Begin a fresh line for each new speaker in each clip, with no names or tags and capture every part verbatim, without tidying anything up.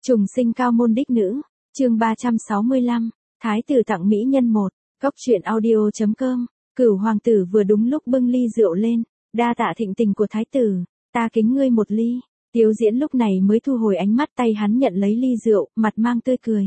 Trùng sinh cao môn đích nữ, chương ba trăm sáu mươi lăm, Thái tử tặng mỹ nhân một, Cốc truyện audio.com, Cửu hoàng tử vừa đúng lúc bưng ly rượu lên, đa tạ thịnh tình của thái tử, ta kính ngươi một ly. Tiếu Diễn lúc này mới thu hồi ánh mắt, tay hắn nhận lấy ly rượu, mặt mang tươi cười.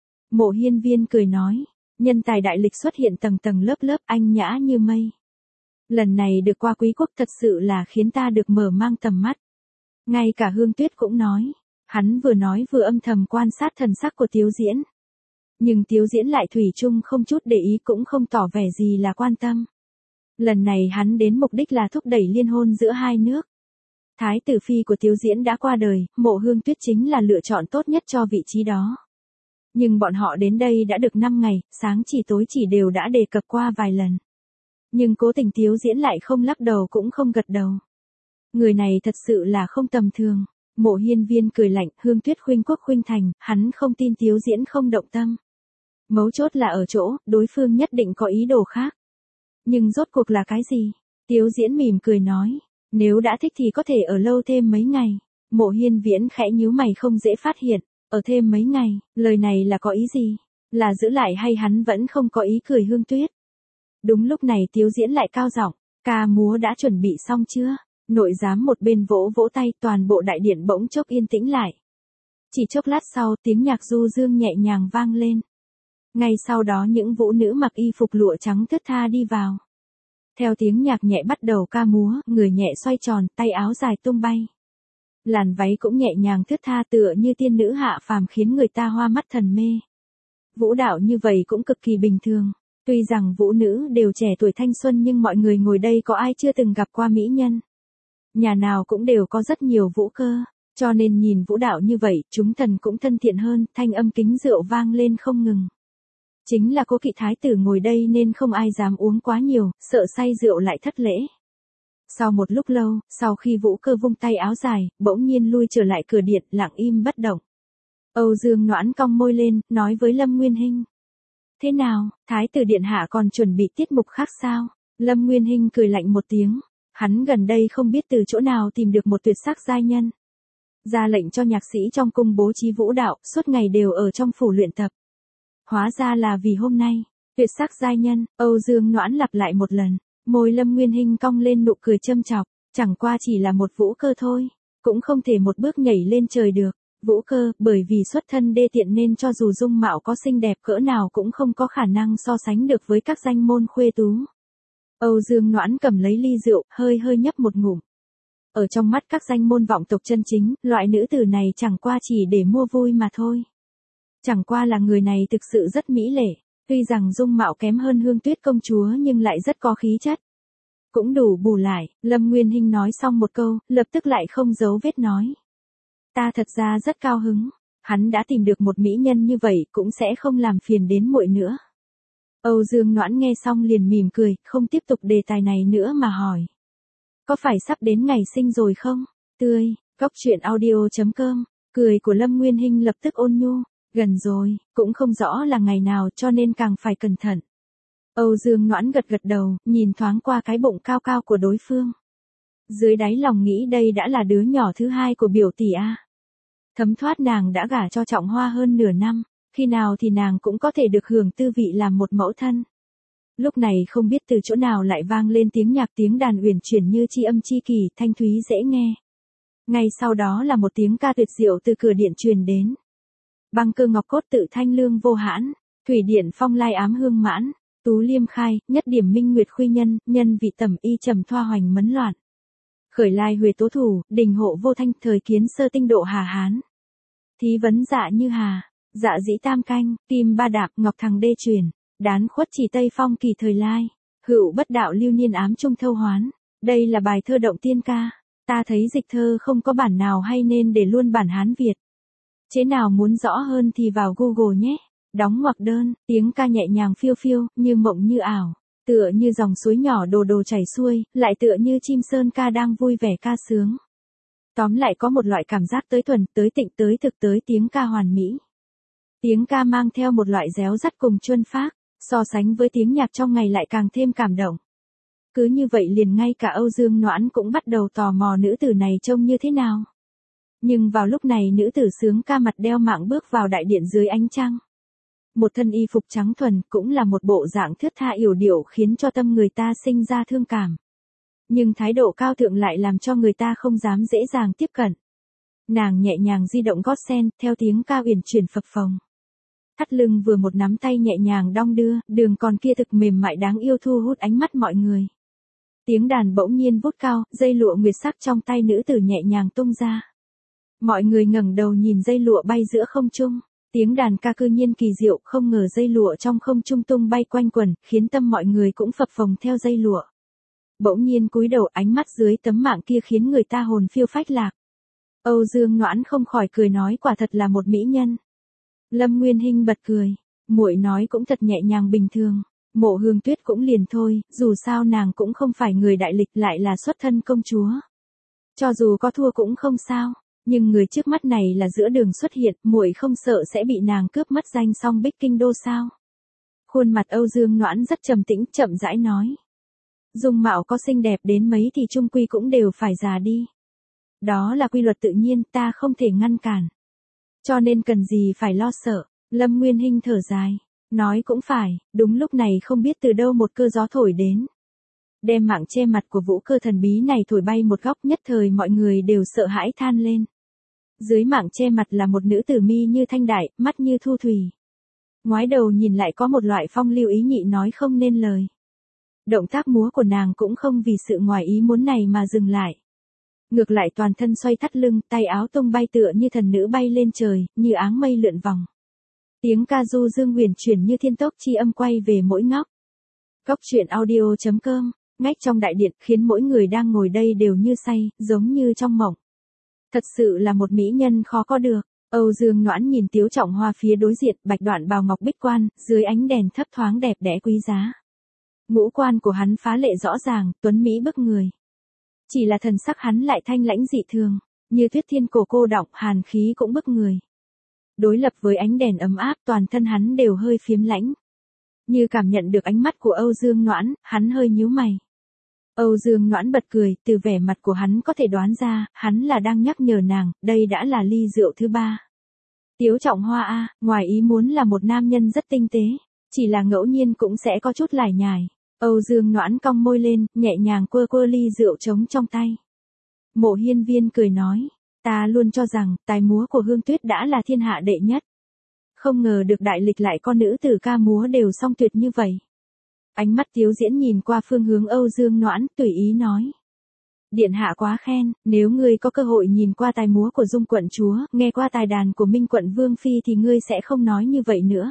Mộ Hiên Viên cười nói, nhân tài đại lịch xuất hiện tầng tầng lớp lớp, anh nhã như mây. Lần này được qua quý quốc thật sự là khiến ta được mở mang tầm mắt. Ngay cả Hương Tuyết cũng nói, hắn vừa nói vừa âm thầm quan sát thần sắc của Tiếu Diễn. Nhưng Tiếu Diễn lại thủy chung không chút để ý, cũng không tỏ vẻ gì là quan tâm. Lần này hắn đến mục đích là thúc đẩy liên hôn giữa hai nước. Thái tử phi của Tiếu Diễn đã qua đời, Mộ Hương Tuyết chính là lựa chọn tốt nhất cho vị trí đó. Nhưng bọn họ đến đây đã được năm ngày, sáng chỉ tối chỉ đều đã đề cập qua vài lần. Nhưng cố tình Tiếu Diễn lại không lắc đầu cũng không gật đầu. Người này thật sự là không tầm thường. Mộ Hiên Viên cười lạnh, Hương Tuyết khuynh quốc khuynh thành, hắn không tin Tiếu Diễn không động tâm. Mấu chốt là ở chỗ, đối phương nhất định có ý đồ khác. Nhưng rốt cuộc là cái gì? Tiếu Diễn mỉm cười nói, nếu đã thích thì có thể ở lâu thêm mấy ngày. Mộ Hiên Viễn khẽ nhíu mày không dễ phát hiện, ở thêm mấy ngày, lời này là có ý gì? Là giữ lại hay hắn vẫn không có ý cười Hương Tuyết? Đúng lúc này Tiếu Diễn lại cao giọng, ca múa đã chuẩn bị xong chưa? Nội giám một bên vỗ vỗ tay, toàn bộ đại điện bỗng chốc yên tĩnh lại. Chỉ chốc lát sau, tiếng nhạc du dương nhẹ nhàng vang lên. Ngay sau đó những vũ nữ mặc y phục lụa trắng thướt tha đi vào. Theo tiếng nhạc nhẹ bắt đầu ca múa, người nhẹ xoay tròn, tay áo dài tung bay. Làn váy cũng nhẹ nhàng thướt tha tựa như tiên nữ hạ phàm, khiến người ta hoa mắt thần mê. Vũ đạo như vậy cũng cực kỳ bình thường. Tuy rằng vũ nữ đều trẻ tuổi thanh xuân nhưng mọi người ngồi đây có ai chưa từng gặp qua mỹ nhân. Nhà nào cũng đều có rất nhiều vũ cơ, cho nên nhìn vũ đạo như vậy, chúng thần cũng thân thiện hơn, thanh âm kính rượu vang lên không ngừng. Chính là cố kỵ thái tử ngồi đây nên không ai dám uống quá nhiều, sợ say rượu lại thất lễ. Sau một lúc lâu, sau khi vũ cơ vung tay áo dài, bỗng nhiên lui trở lại cửa điện, lặng im bất động. Âu Dương Noãn cong môi lên, nói với Lâm Nguyên Hinh. Thế nào, thái tử điện hạ còn chuẩn bị tiết mục khác sao? Lâm Nguyên Hinh cười lạnh một tiếng. Hắn gần đây không biết từ chỗ nào tìm được một tuyệt sắc giai nhân. Ra lệnh cho nhạc sĩ trong cung bố trí vũ đạo, suốt ngày đều ở trong phủ luyện tập. Hóa ra là vì hôm nay, tuyệt sắc giai nhân, Âu Dương Noãn lặp lại một lần, môi Lâm Nguyên Hinh cong lên nụ cười châm chọc, chẳng qua chỉ là một vũ cơ thôi, cũng không thể một bước nhảy lên trời được. Vũ cơ, bởi vì xuất thân đê tiện nên cho dù dung mạo có xinh đẹp cỡ nào cũng không có khả năng so sánh được với các danh môn khuê tú. Âu Dương Noãn cầm lấy ly rượu, hơi hơi nhấp một ngụm. Ở trong mắt các danh môn vọng tộc chân chính, loại nữ tử này chẳng qua chỉ để mua vui mà thôi. Chẳng qua là người này thực sự rất mỹ lệ, tuy rằng dung mạo kém hơn Hương Tuyết công chúa nhưng lại rất có khí chất. Cũng đủ bù lại, Lâm Nguyên Hinh nói xong một câu, lập tức lại không giấu vết nói. Ta thật ra rất cao hứng, hắn đã tìm được một mỹ nhân như vậy cũng sẽ không làm phiền đến muội nữa. Âu Dương Noãn nghe xong liền mỉm cười, không tiếp tục đề tài này nữa mà hỏi. Có phải sắp đến ngày sinh rồi không? Tươi, Cốc truyện audio.com, cười của Lâm Nguyên Hinh lập tức ôn nhu, gần rồi, cũng không rõ là ngày nào cho nên càng phải cẩn thận. Âu Dương Noãn gật gật đầu, nhìn thoáng qua cái bụng cao cao của đối phương. Dưới đáy lòng nghĩ đây đã là đứa nhỏ thứ hai của biểu tỷ a. Thấm thoát nàng đã gả cho Trọng Hoa hơn nửa năm. Khi nào thì nàng cũng có thể được hưởng tư vị làm một mẫu thân. Lúc này không biết từ chỗ nào lại vang lên tiếng nhạc, tiếng đàn uyển chuyển như chi âm chi kỳ, thanh thúy dễ nghe. Ngay sau đó là một tiếng ca tuyệt diệu từ cửa điện truyền đến. Băng cơ ngọc cốt tự thanh lương vô hãn, thủy điện phong lai ám hương mãn, tú liêm khai, nhất điểm minh nguyệt khuy nhân, nhân vị tẩm y trầm thoa hoành mấn loạn. Khởi lai huề tố thủ, đình hộ vô thanh, thời kiến sơ tinh độ hà hán. Thí vấn dạ như hà. Dạ dĩ tam canh, kim ba đạp, ngọc thằng đê truyền, đán khuất chỉ tây phong kỳ thời lai, hữu bất đạo lưu niên ám trung thâu hoán. Đây là bài thơ động tiên ca, ta thấy dịch thơ không có bản nào hay nên để luôn bản Hán Việt. Chế nào muốn rõ hơn thì vào Google nhé. Đóng ngoặc đơn, tiếng ca nhẹ nhàng phiêu phiêu, như mộng như ảo, tựa như dòng suối nhỏ đồ đồ chảy xuôi, lại tựa như chim sơn ca đang vui vẻ ca sướng. Tóm lại có một loại cảm giác tới thuần, tới tịnh, tới thực, tới tiếng ca hoàn mỹ. Tiếng ca mang theo một loại réo rắt cùng chuân phác, so sánh với tiếng nhạc trong ngày lại càng thêm cảm động. Cứ như vậy liền ngay cả Âu Dương Noãn cũng bắt đầu tò mò nữ tử này trông như thế nào. Nhưng vào lúc này nữ tử sướng ca mặt đeo mạng bước vào đại điện dưới ánh trăng. Một thân y phục trắng thuần, cũng là một bộ dạng thướt tha yểu điệu khiến cho tâm người ta sinh ra thương cảm. Nhưng thái độ cao thượng lại làm cho người ta không dám dễ dàng tiếp cận. Nàng nhẹ nhàng di động gót sen, theo tiếng ca uyển chuyển phập phồng. Thắt lưng vừa một nắm tay nhẹ nhàng đong đưa, đường còn kia thực mềm mại đáng yêu thu hút ánh mắt mọi người. Tiếng đàn bỗng nhiên vút cao, dây lụa nguyệt sắc trong tay nữ tử nhẹ nhàng tung ra. Mọi người ngẩng đầu nhìn dây lụa bay giữa không trung. Tiếng đàn ca cư nhiên kỳ diệu, không ngờ dây lụa trong không trung tung bay quanh quẩn, khiến tâm mọi người cũng phập phồng theo dây lụa. Bỗng nhiên cúi đầu, ánh mắt dưới tấm mạng kia khiến người ta hồn phiêu phách lạc. Âu Dương Noãn không khỏi cười nói quả thật là một mỹ nhân. Lâm Nguyên Hinh bật cười, muội nói cũng thật nhẹ nhàng bình thường. Mộ Hương Tuyết cũng liền thôi, dù sao nàng cũng không phải người đại lịch, lại là xuất thân công chúa. Cho dù có thua cũng không sao, nhưng người trước mắt này là giữa đường xuất hiện, muội không sợ sẽ bị nàng cướp mất danh song bích kinh đô sao? Khuôn mặt Âu Dương Noãn rất trầm tĩnh, chậm rãi nói. Dung mạo có xinh đẹp đến mấy thì chung quy cũng đều phải già đi. Đó là quy luật tự nhiên, ta không thể ngăn cản. Cho nên cần gì phải lo sợ. Lâm Nguyên Hinh thở dài, nói cũng phải, đúng lúc này không biết từ đâu một cơn gió thổi đến. Đem mạng che mặt của vũ cơ thần bí này thổi bay một góc, nhất thời mọi người đều sợ hãi than lên. Dưới mạng che mặt là một nữ tử mi như thanh đại, mắt như thu thủy. Ngoái đầu nhìn lại có một loại phong lưu ý nhị nói không nên lời. Động tác múa của nàng cũng không vì sự ngoài ý muốn này mà dừng lại. Ngược lại toàn thân xoay thắt lưng, tay áo tung bay tựa như thần nữ bay lên trời, như áng mây lượn vòng. Tiếng ca du dương huyền chuyển như thiên tốc chi âm quay về mỗi ngóc. Góc truyện audio chấm com, ngách trong đại điện khiến mỗi người đang ngồi đây đều như say, giống như trong mộng. Thật sự là một mỹ nhân khó có được. Âu Dương Noãn nhìn Tiếu Trọng Hoa phía đối diện, bạch đoạn bào ngọc bích quan, dưới ánh đèn thấp thoáng đẹp đẽ quý giá. Ngũ quan của hắn phá lệ rõ ràng, tuấn mỹ bức người. Chỉ là thần sắc hắn lại thanh lãnh dị thường, như tuyết thiên cổ cô đọng, hàn khí cũng bức người. Đối lập với ánh đèn ấm áp, toàn thân hắn đều hơi phiếm lãnh. Như cảm nhận được ánh mắt của Âu Dương Noãn, hắn hơi nhíu mày. Âu Dương Noãn bật cười, từ vẻ mặt của hắn có thể đoán ra, hắn là đang nhắc nhở nàng, đây đã là ly rượu thứ ba. Tiếu Trọng Hoa a, ngoài ý muốn là một nam nhân rất tinh tế, chỉ là ngẫu nhiên cũng sẽ có chút lải nhải. Âu Dương Noãn cong môi lên, nhẹ nhàng quơ quơ ly rượu trống trong tay. Mộ Hiên Viên cười nói, ta luôn cho rằng, tài múa của Hương Tuyết đã là thiên hạ đệ nhất. Không ngờ được đại lịch lại con nữ tử ca múa đều song tuyệt như vậy. Ánh mắt Tiếu Diễn nhìn qua phương hướng Âu Dương Noãn, tùy ý nói. Điện hạ quá khen, nếu ngươi có cơ hội nhìn qua tài múa của Dung quận chúa, nghe qua tài đàn của Minh quận Vương Phi thì ngươi sẽ không nói như vậy nữa.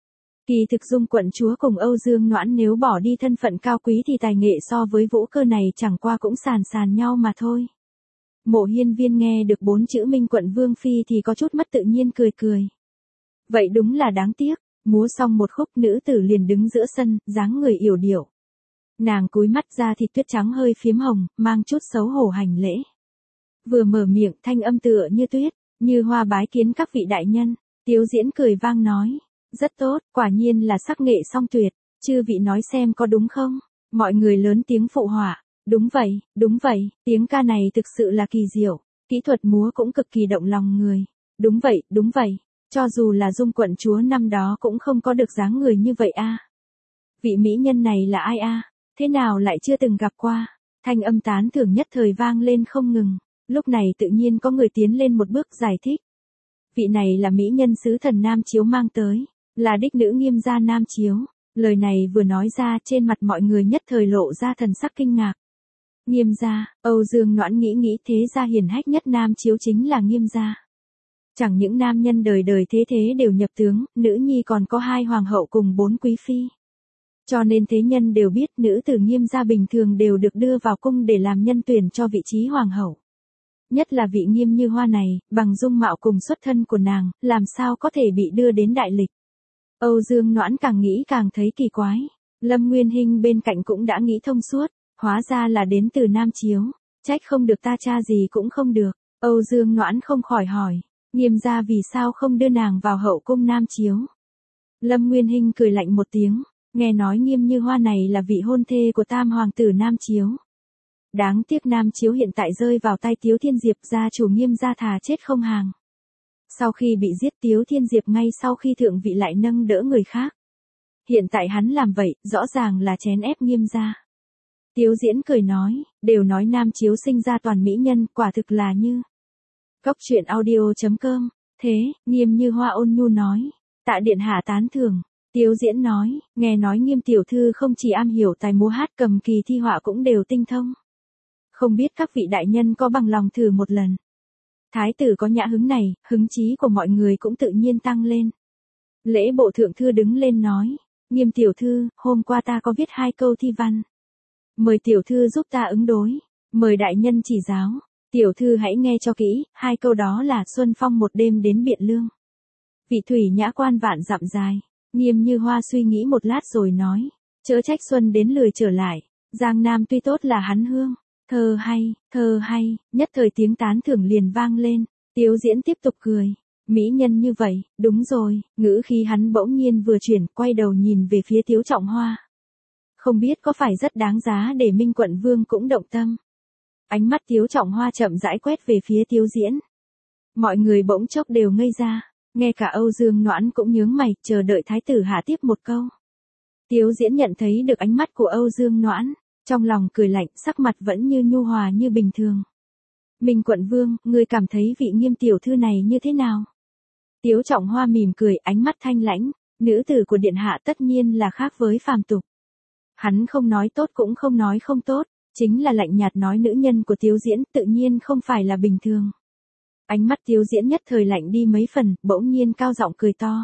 Kỳ thực Dung quận chúa cùng Âu Dương Noãn nếu bỏ đi thân phận cao quý thì tài nghệ so với vũ cơ này chẳng qua cũng sàn sàn nhau mà thôi. Mộ Hiên Viên nghe được bốn chữ Minh quận Vương Phi thì có chút mất tự nhiên cười cười. Vậy đúng là đáng tiếc, múa xong một khúc nữ tử liền đứng giữa sân, dáng người yểu điệu. Nàng cúi mắt ra thịt tuyết trắng hơi phiếm hồng, mang chút xấu hổ hành lễ. Vừa mở miệng thanh âm tựa như tuyết, như hoa bái kiến các vị đại nhân. Tiếu Diễn cười vang nói, rất tốt, quả nhiên là sắc nghệ song tuyệt, chư vị nói xem có đúng không? Mọi người lớn tiếng phụ họa, đúng vậy, đúng vậy, tiếng ca này thực sự là kỳ diệu, kỹ thuật múa cũng cực kỳ động lòng người. Đúng vậy, đúng vậy, cho dù là Dung quận chúa năm đó cũng không có được dáng người như vậy a. Vị mỹ nhân này là ai a? Thế nào lại chưa từng gặp qua? Thanh âm tán thưởng nhất thời vang lên không ngừng. Lúc này tự nhiên có người tiến lên một bước giải thích. Vị này là mỹ nhân sứ thần Nam Chiếu mang tới, là đích nữ Nghiêm gia Nam Chiếu. Lời này vừa nói ra, trên mặt mọi người nhất thời lộ ra thần sắc kinh ngạc. Nghiêm gia, Âu Dương Noãn nghĩ nghĩ, thế gia hiển hách nhất Nam Chiếu chính là Nghiêm gia. Chẳng những nam nhân đời đời thế thế đều nhập tướng, nữ nhi còn có hai hoàng hậu cùng bốn quý phi. Cho nên thế nhân đều biết nữ tử Nghiêm gia bình thường đều được đưa vào cung để làm nhân tuyển cho vị trí hoàng hậu. Nhất là vị Nghiêm Như Hoa này, bằng dung mạo cùng xuất thân của nàng, làm sao có thể bị đưa đến đại lịch. Âu Dương Noãn càng nghĩ càng thấy kỳ quái. Lâm Nguyên Hinh bên cạnh cũng đã nghĩ thông suốt, hóa ra là đến từ Nam Chiếu, trách không được ta tra gì cũng không được. Âu Dương Noãn không khỏi hỏi, Nghiêm gia vì sao không đưa nàng vào hậu cung Nam Chiếu? Lâm Nguyên Hinh cười lạnh một tiếng, nghe nói Nghiêm Như Hoa này là vị hôn thê của tam hoàng tử Nam Chiếu. Đáng tiếc Nam Chiếu hiện tại rơi vào tay Tiếu Thiên Diệp, gia chủ Nghiêm gia thà chết không hàng. Sau khi bị giết, Tiếu Thiên Diệp ngay sau khi thượng vị lại nâng đỡ người khác. Hiện tại hắn làm vậy, rõ ràng là chèn ép Nghiêm gia. Tiếu Diễn cười nói, đều nói Nam Chiếu sinh ra toàn mỹ nhân, quả thực là như. Cốc truyện audio chấm com, thế, Nghiêm Như Hoa ôn nhu nói, tạ điện hạ tán thưởng. Tiếu Diễn nói, nghe nói Nghiêm tiểu thư không chỉ am hiểu tài múa hát cầm kỳ thi họa cũng đều tinh thông. Không biết các vị đại nhân có bằng lòng thử một lần. Thái tử có nhã hứng này, hứng chí của mọi người cũng tự nhiên tăng lên. Lễ bộ thượng thư đứng lên nói, Nghiêm tiểu thư, hôm qua ta có viết hai câu thi văn. Mời tiểu thư giúp ta ứng đối, mời đại nhân chỉ giáo. Tiểu thư hãy nghe cho kỹ, hai câu đó là Xuân Phong một đêm đến Biện Lương. Vị thủy nhã quan vạn dặm dài. Nghiêm Như Hoa suy nghĩ một lát rồi nói, chớ trách xuân đến lười trở lại, Giang Nam tuy tốt là hắn hương, thơ hay, thơ hay, nhất thời tiếng tán thưởng liền vang lên. Tiếu Diễn tiếp tục cười, mỹ nhân như vậy, đúng rồi, ngữ khí hắn bỗng nhiên vừa chuyển, quay đầu nhìn về phía Tiếu Trọng Hoa. Không biết có phải rất đáng giá để Minh quận vương cũng động tâm. Ánh mắt Tiếu Trọng Hoa chậm rãi quét về phía Tiếu Diễn. Mọi người bỗng chốc đều ngây ra. Nghe cả Âu Dương Noãn cũng nhướng mày, chờ đợi thái tử hạ tiếp một câu. Tiếu Diễn nhận thấy được ánh mắt của Âu Dương Noãn, trong lòng cười lạnh, sắc mặt vẫn như nhu hòa như bình thường. Minh quận vương, ngươi cảm thấy vị Nghiêm tiểu thư này như thế nào? Tiếu Trọng Hoa mỉm cười, ánh mắt thanh lãnh, nữ tử của điện hạ tất nhiên là khác với phàm tục. Hắn không nói tốt cũng không nói không tốt, chính là lạnh nhạt nói nữ nhân của Tiếu Diễn tự nhiên không phải là bình thường. Ánh mắt Tiếu Diễn nhất thời lạnh đi mấy phần, bỗng nhiên cao giọng cười to.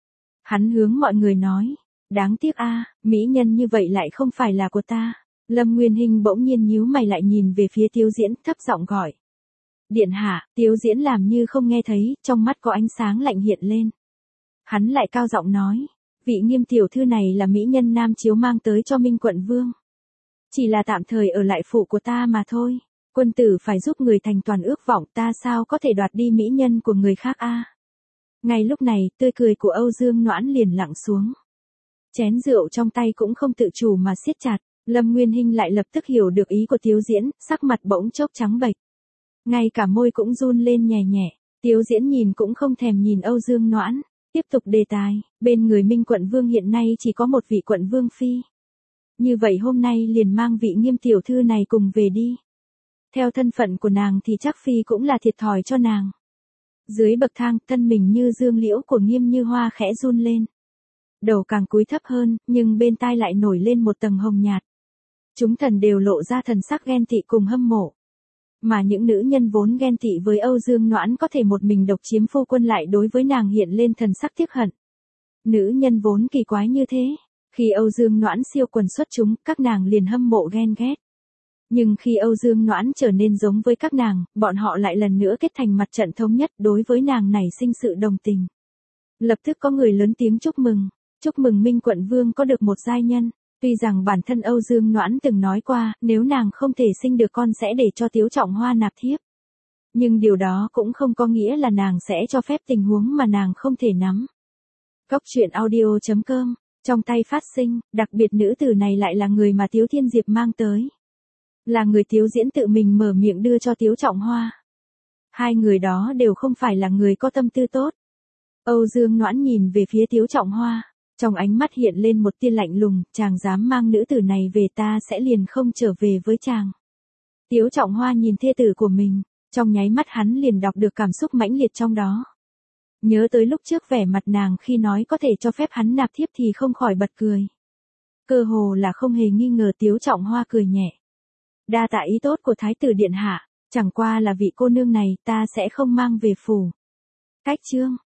Hắn hướng mọi người nói, đáng tiếc a, mỹ nhân như vậy lại không phải là của ta. Lâm Nguyên Hinh bỗng nhiên nhíu mày lại nhìn về phía Tiếu Diễn, thấp giọng gọi. Điện hạ, Tiếu Diễn làm như không nghe thấy, trong mắt có ánh sáng lạnh hiện lên. Hắn lại cao giọng nói, vị Nghiêm tiểu thư này là mỹ nhân Nam Chiếu mang tới cho Minh quận vương. Chỉ là tạm thời ở lại phủ của ta mà thôi. Quân tử phải giúp người thành toàn ước vọng, ta sao có thể đoạt đi mỹ nhân của người khác a? Ngay lúc này, tươi cười của Âu Dương Noãn liền lặng xuống. Chén rượu trong tay cũng không tự chủ mà siết chặt, Lâm Nguyên Hinh lại lập tức hiểu được ý của Tiếu Diễn, sắc mặt bỗng chốc trắng bệch. Ngay cả môi cũng run lên nhẹ nhẹ, Tiếu Diễn nhìn cũng không thèm nhìn Âu Dương Noãn, tiếp tục đề tài, bên người Minh quận vương hiện nay chỉ có một vị quận vương phi. Như vậy hôm nay liền mang vị Nghiêm tiểu thư này cùng về đi. Theo thân phận của nàng thì chắc phi cũng là thiệt thòi cho nàng. Dưới bậc thang, thân mình như dương liễu của Nghiêm Như Hoa khẽ run lên. Đầu càng cúi thấp hơn, nhưng bên tai lại nổi lên một tầng hồng nhạt. Chúng thần đều lộ ra thần sắc ghen tị cùng hâm mộ. Mà những nữ nhân vốn ghen tị với Âu Dương Noãn có thể một mình độc chiếm phu quân lại đối với nàng hiện lên thần sắc tiếc hận. Nữ nhân vốn kỳ quái như thế, khi Âu Dương Noãn siêu quần xuất chúng, các nàng liền hâm mộ ghen ghét. Nhưng khi Âu Dương Noãn trở nên giống với các nàng, bọn họ lại lần nữa kết thành mặt trận thống nhất đối với nàng nảy sinh sự đồng tình. Lập tức có người lớn tiếng chúc mừng, chúc mừng Minh quận vương có được một giai nhân. Tuy rằng bản thân Âu Dương Noãn từng nói qua, nếu nàng không thể sinh được con sẽ để cho Tiếu Trọng Hoa nạp thiếp. Nhưng điều đó cũng không có nghĩa là nàng sẽ cho phép tình huống mà nàng không thể nắm. Cốc truyện audio chấm com, trong tay phát sinh, đặc biệt nữ tử này lại là người mà Tiếu Thiên Diệp mang tới. Là người Tiếu Diễn tự mình mở miệng đưa cho Tiếu Trọng Hoa. Hai người đó đều không phải là người có tâm tư tốt. Âu Dương Noãn nhìn về phía Tiếu Trọng Hoa, trong ánh mắt hiện lên một tia lạnh lùng, chàng dám mang nữ tử này về ta sẽ liền không trở về với chàng. Tiếu Trọng Hoa nhìn thê tử của mình, trong nháy mắt hắn liền đọc được cảm xúc mãnh liệt trong đó. Nhớ tới lúc trước vẻ mặt nàng khi nói có thể cho phép hắn nạp thiếp thì không khỏi bật cười. Cơ hồ là không hề nghi ngờ Tiếu Trọng Hoa cười nhẹ. Đa tạ ý tốt của Thái tử điện hạ, chẳng qua là vị cô nương này ta sẽ không mang về phủ. Cách chương.